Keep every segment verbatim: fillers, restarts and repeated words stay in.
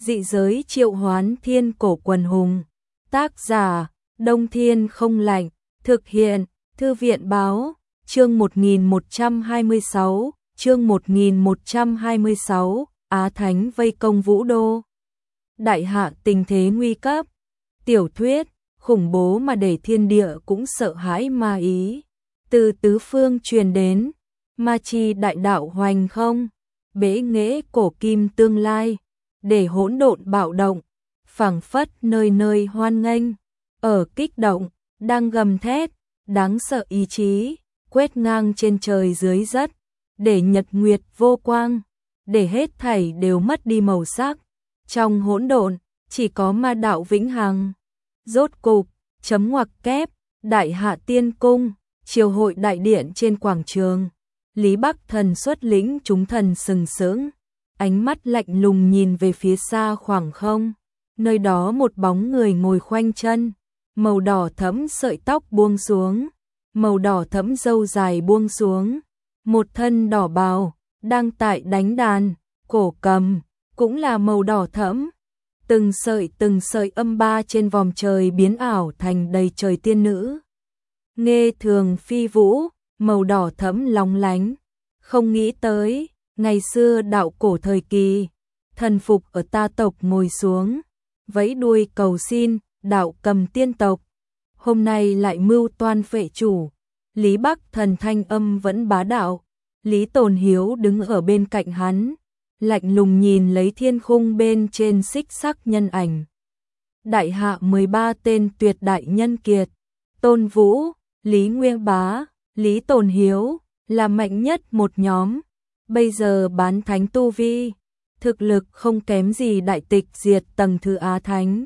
Dị giới triệu hoán thiên cổ quần hùng. Tác giả, Đông Thiên không lạnh. Thực hiện, Thư viện báo. Chương một nghìn một trăm hai mươi sáu, chương một nghìn một trăm hai mươi sáu, Á Thánh vây công Vũ Đô. Đại hạ tình thế nguy cấp. Tiểu thuyết, khủng bố mà để thiên địa cũng sợ hãi ma ý. Từ tứ phương truyền đến, ma chi đại đạo hoành không, bế nghệ cổ kim tương lai, để hỗn độn bạo động, phảng phất nơi nơi hoan nghênh, ở kích động, đang gầm thét, đáng sợ ý chí, quét ngang trên trời dưới đất, để nhật nguyệt vô quang, để hết thảy đều mất đi màu sắc. Trong hỗn độn, chỉ có ma đạo vĩnh hằng. Rốt cục, chấm ngoặc kép, Đại Hạ Tiên Cung, triều hội đại điện trên quảng trường. Lý Bắc Thần xuất lĩnh chúng thần sừng sững, ánh mắt lạnh lùng nhìn về phía xa khoảng không. Nơi đó một bóng người ngồi khoanh chân, màu đỏ thẫm sợi tóc buông xuống, màu đỏ thẫm râu dài buông xuống, một thân đỏ bào, đang tại đánh đàn, cổ cầm, cũng là màu đỏ thẫm. Từng sợi từng sợi âm ba trên vòm trời biến ảo thành đầy trời tiên nữ. Nghê thường phi vũ, màu đỏ thẫm lóng lánh. Không nghĩ tới, ngày xưa đạo cổ thời kỳ, thần phục ở ta tộc ngồi xuống, vẫy đuôi cầu xin, đạo cầm tiên tộc. Hôm nay lại mưu toan phệ chủ. Lý Bắc Thần thanh âm vẫn bá đạo. Lý Tồn Hiếu đứng ở bên cạnh hắn, lạnh lùng nhìn lấy thiên khung bên trên xích sắc nhân ảnh. Đại hạ mười ba tên tuyệt đại nhân kiệt, Tôn Vũ, Lý Nguyên Bá, Lý Tồn Hiếu, là mạnh nhất một nhóm. Bây giờ bán thánh tu vi, thực lực không kém gì đại tịch diệt tầng thứ Á Thánh.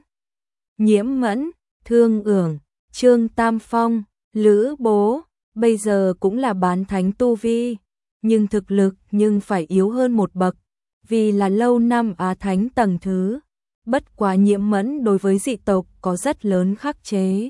Nhiễm Mẫn, Thương Ưởng, Trương Tam Phong, Lữ Bố, bây giờ cũng là bán thánh tu vi, nhưng thực lực nhưng phải yếu hơn một bậc, vì là lâu năm Á Thánh tầng thứ. Bất quá Nhiễm Mẫn đối với dị tộc có rất lớn khắc chế,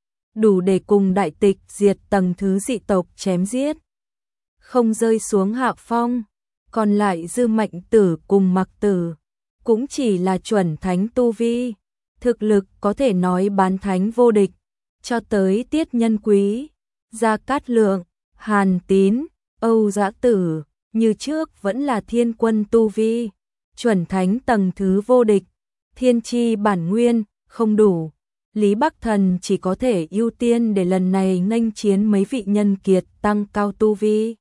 đủ để cùng đại tịch diệt tầng thứ dị tộc chém giết, không rơi xuống hạ phong. Còn lại Dư Mạnh Tử cùng Mặc Tử, cũng chỉ là chuẩn thánh tu vi, thực lực có thể nói bán thánh vô địch. Cho tới Tiết Nhân Quý, Gia Cát Lượng, Hàn Tín, Âu Dã Tử, như trước vẫn là thiên quân tu vi, chuẩn thánh tầng thứ vô địch. Thiên chi bản nguyên, không đủ. Lý Bắc Thần chỉ có thể ưu tiên để lần này nghênh chiến mấy vị nhân kiệt tăng cao tu vi.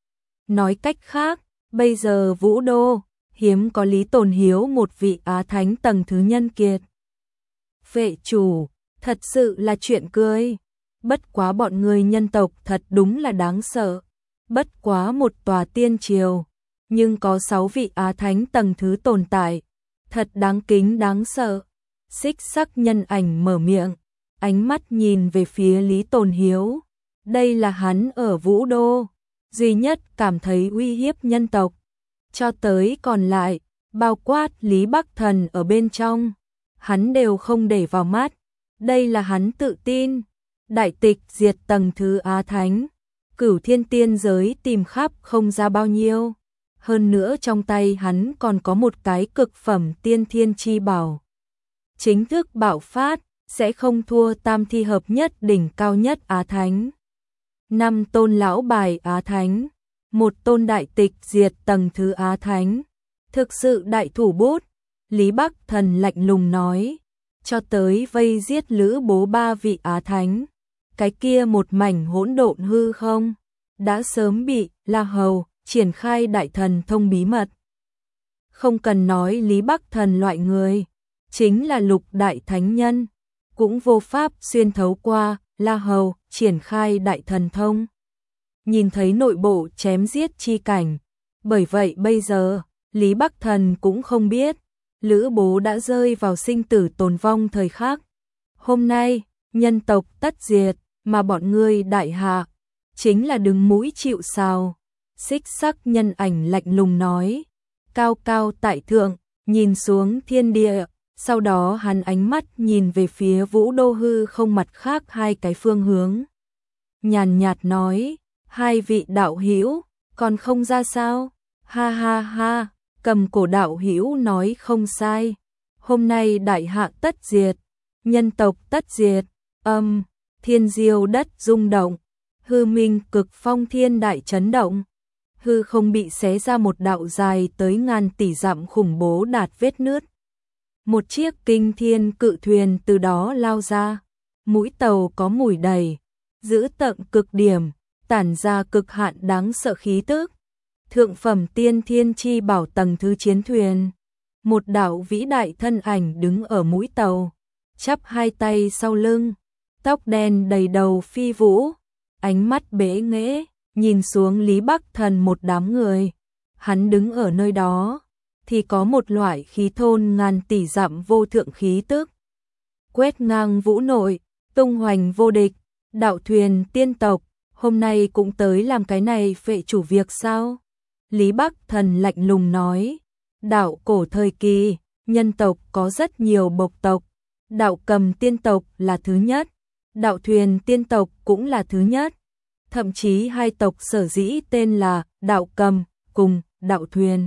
Nói cách khác, bây giờ Vũ Đô, hiếm có Lý Tồn Hiếu một vị Á Thánh tầng thứ nhân kiệt. Phệ chủ, thật sự là chuyện cười. Bất quá bọn người nhân tộc thật đúng là đáng sợ. Bất quá một tòa tiên triều, nhưng có sáu vị Á Thánh tầng thứ tồn tại. Thật đáng kính đáng sợ. Xích sắc nhân ảnh mở miệng, ánh mắt nhìn về phía Lý Tồn Hiếu. Đây là hắn ở Vũ Đô duy nhất cảm thấy uy hiếp nhân tộc. Cho tới còn lại, bao quát Lý Bắc Thần ở bên trong, hắn đều không để vào mắt. Đây là hắn tự tin. Đại tịch diệt tầng thứ Á Thánh, cửu thiên tiên giới tìm khắp không ra bao nhiêu. Hơn nữa trong tay hắn còn có một cái cực phẩm tiên thiên chi bảo. Chính thức bạo phát, sẽ không thua tam thi hợp nhất đỉnh cao nhất Á Thánh. Năm tôn lão bài Á Thánh, một tôn đại tịch diệt tầng thứ Á Thánh. Thực sự đại thủ bút. Lý Bắc Thần lạnh lùng nói. Cho tới vây giết Lữ Bố ba vị Á Thánh, cái kia một mảnh hỗn độn hư không, đã sớm bị La Hầu triển khai đại thần thông bí mật. Không cần nói Lý Bắc Thần loại người, chính là lục đại thánh nhân, cũng vô pháp xuyên thấu qua La Hầu triển khai đại thần thông, nhìn thấy nội bộ chém giết chi cảnh. Bởi vậy bây giờ, Lý Bắc Thần cũng không biết, Lữ Bố đã rơi vào sinh tử tồn vong thời khắc. Hôm nay, nhân tộc tất diệt, mà bọn ngươi đại hạ, chính là đứng mũi chịu sào. Xích sắc nhân ảnh lạnh lùng nói, cao cao tại thượng, nhìn xuống thiên địa. Sau đó hắn ánh mắt nhìn về phía Vũ Đô hư không mặt khác hai cái phương hướng. Nhàn nhạt nói, hai vị đạo hữu còn không ra sao? Ha ha ha, Cầm Cổ đạo hữu nói không sai, hôm nay đại hạ tất diệt, nhân tộc tất diệt, âm, thiên diêu đất rung động, hư minh cực phong thiên đại chấn động, hư không bị xé ra một đạo dài tới ngàn tỷ dặm khủng bố đạt vết nứt. Một chiếc kinh thiên cự thuyền từ đó lao ra, mũi tàu có mùi đầy, giữ tận cực điểm, tản ra cực hạn đáng sợ khí tức. Thượng phẩm tiên thiên chi bảo tầng thứ chiến thuyền, một đạo vĩ đại thân ảnh đứng ở mũi tàu, chắp hai tay sau lưng, tóc đen đầy đầu phi vũ, ánh mắt bế nghễ, nhìn xuống Lý Bắc Thần một đám người. Hắn đứng ở nơi đó, thì có một loại khí thôn ngàn tỷ dặm vô thượng khí tức. Quét ngang vũ nội, tung hoành vô địch, đạo thuyền tiên tộc, hôm nay cũng tới làm cái này phệ chủ việc sao? Lý Bắc Thần lạnh lùng nói, đạo cổ thời kỳ, nhân tộc có rất nhiều bộc tộc, đạo cầm tiên tộc là thứ nhất, đạo thuyền tiên tộc cũng là thứ nhất. Thậm chí hai tộc sở dĩ tên là đạo cầm cùng đạo thuyền.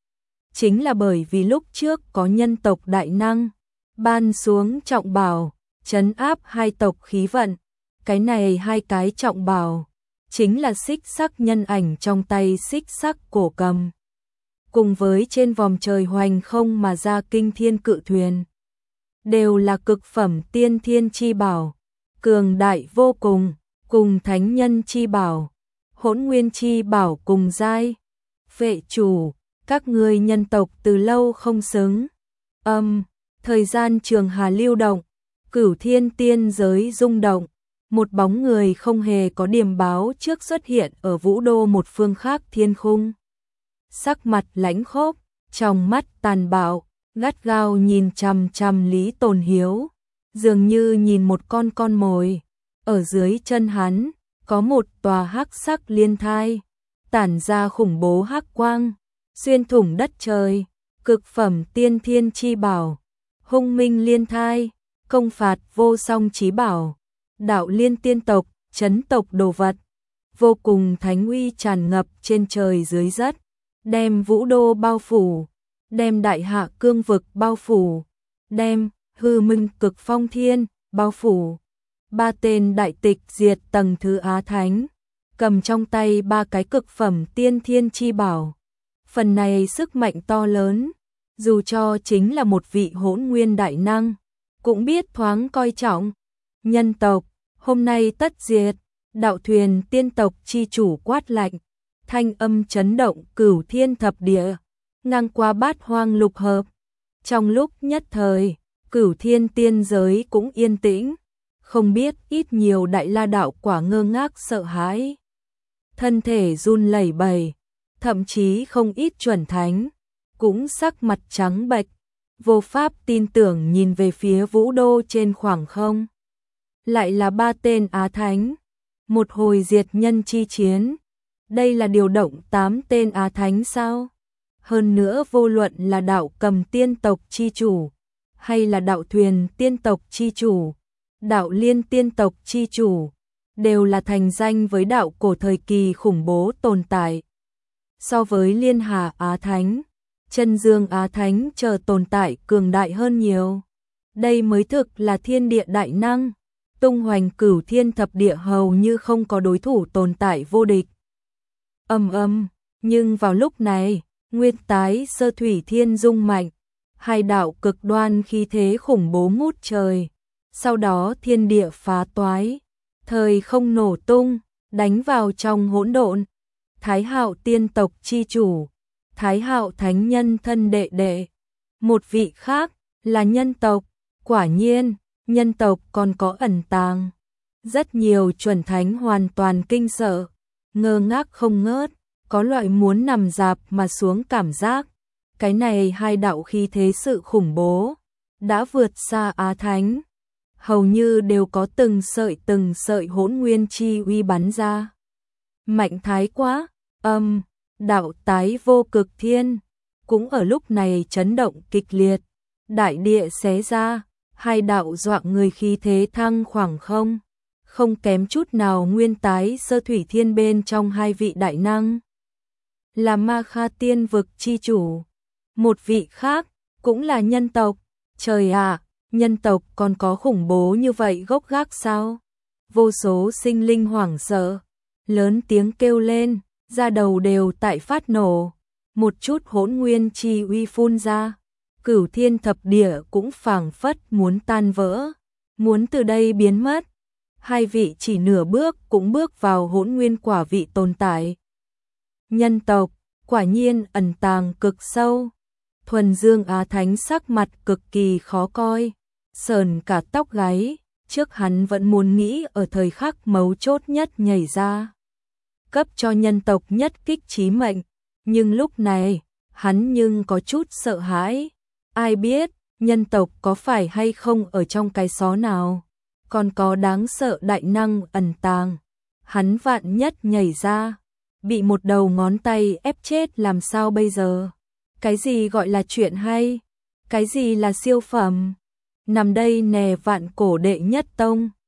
Chính là bởi vì lúc trước có nhân tộc đại năng, ban xuống trọng bảo, trấn áp hai tộc khí vận. Cái này hai cái trọng bảo, chính là xích sắc nhân ảnh trong tay xích sắc cổ cầm. Cùng với trên vòm trời hoành không mà ra kinh thiên cự thuyền. Đều là cực phẩm tiên thiên chi bảo, cường đại vô cùng. Cùng thánh nhân chi bảo, hỗn nguyên chi bảo cùng giai. Phệ chủ, các ngươi nhân tộc từ lâu không xứng. Âm, thời gian trường hà lưu động, cửu thiên tiên giới rung động. Một bóng người không hề có điểm báo trước xuất hiện ở vũ đô một phương khác thiên khung. Sắc mặt lãnh khốc, trong mắt tàn bạo, gắt gao nhìn chằm chằm Lý Tồn Hiếu, dường như nhìn một con con mồi. Ở dưới chân hắn, có một tòa hắc sắc liên thai, tản ra khủng bố hắc quang, xuyên thủng đất trời, cực phẩm tiên thiên chi bảo, hung minh liên thai, công phạt vô song chí bảo, đạo liên tiên tộc, chấn tộc đồ vật, vô cùng thánh uy tràn ngập trên trời dưới đất, đem vũ đô bao phủ, đem đại hạ cương vực bao phủ, đem hư minh cực phong thiên bao phủ. Ba tên đại tịch diệt tầng thứ Á Thánh, cầm trong tay ba cái cực phẩm tiên thiên chi bảo. Phần này sức mạnh to lớn, dù cho chính là một vị hỗn nguyên đại năng, cũng biết thoáng coi trọng. Nhân tộc, hôm nay tất diệt, đạo thuyền tiên tộc chi chủ quát lạnh, thanh âm chấn động cửu thiên thập địa, ngang qua bát hoang lục hợp. Trong lúc nhất thời, cửu thiên tiên giới cũng yên tĩnh. Không biết ít nhiều đại la đạo quả ngơ ngác sợ hãi. Thân thể run lẩy bẩy, thậm chí không ít chuẩn thánh, cũng sắc mặt trắng bệch, vô pháp tin tưởng nhìn về phía vũ đô trên khoảng không. Lại là ba tên Á Thánh, một hồi diệt nhân chi chiến. Đây là điều động tám tên Á Thánh sao? Hơn nữa vô luận là đạo cầm tiên tộc chi chủ, hay là đạo thuyền tiên tộc chi chủ, đạo liên tiên tộc chi chủ, đều là thành danh với đạo cổ thời kỳ khủng bố tồn tại. So với Liên Hà Á Thánh, Chân Dương Á Thánh chờ tồn tại cường đại hơn nhiều. Đây mới thực là thiên địa đại năng, tung hoành cửu thiên thập địa hầu như không có đối thủ tồn tại vô địch. Ầm ầm, nhưng vào lúc này, nguyên tái sơ thủy thiên dung mạnh, hai đạo cực đoan khí thế khủng bố ngút trời. Sau đó thiên địa phá toái, thời không nổ tung, đánh vào trong hỗn độn. Thái Hạo tiên tộc chi chủ, Thái Hạo thánh nhân thân đệ đệ, một vị khác là nhân tộc. Quả nhiên, nhân tộc còn có ẩn tàng. Rất nhiều chuẩn thánh hoàn toàn kinh sợ, ngơ ngác không ngớt, có loại muốn nằm dạp mà xuống cảm giác. Cái này hai đạo khí thế sự khủng bố, đã vượt xa Á Thánh. Hầu như đều có từng sợi từng sợi hỗn nguyên chi uy bắn ra. Mạnh thái quá, âm, đạo tái vô cực thiên, cũng ở lúc này chấn động kịch liệt. Đại địa xé ra, hai đạo dọa người khí thế thăng khoảng không, không kém chút nào nguyên tái sơ thủy thiên bên trong hai vị đại năng. Là Ma Kha tiên vực chi chủ, một vị khác, cũng là nhân tộc, Trời ạ, nhân tộc còn có khủng bố như vậy gốc gác sao? Vô số sinh linh hoảng sợ, lớn tiếng kêu lên, da đầu đều tại phát nổ, một chút hỗn nguyên chi uy phun ra, cửu thiên thập địa cũng phảng phất muốn tan vỡ, muốn từ đây biến mất. Hai vị chỉ nửa bước cũng bước vào hỗn nguyên quả vị tồn tại. Nhân tộc, quả nhiên ẩn tàng cực sâu. Thuần Dương Á Thánh sắc mặt cực kỳ khó coi, sờn cả tóc gáy, trước hắn vẫn muốn nghĩ ở thời khắc mấu chốt nhất nhảy ra, cấp cho nhân tộc nhất kích chí mệnh, nhưng lúc này, hắn nhưng có chút sợ hãi, ai biết, nhân tộc có phải hay không ở trong cái xó nào, còn có đáng sợ đại năng ẩn tàng, hắn vạn nhất nhảy ra, bị một đầu ngón tay ép chết làm sao bây giờ? Cái gì gọi là chuyện hay? Cái gì là siêu phẩm? Nằm đây nè vạn cổ đệ nhất tông,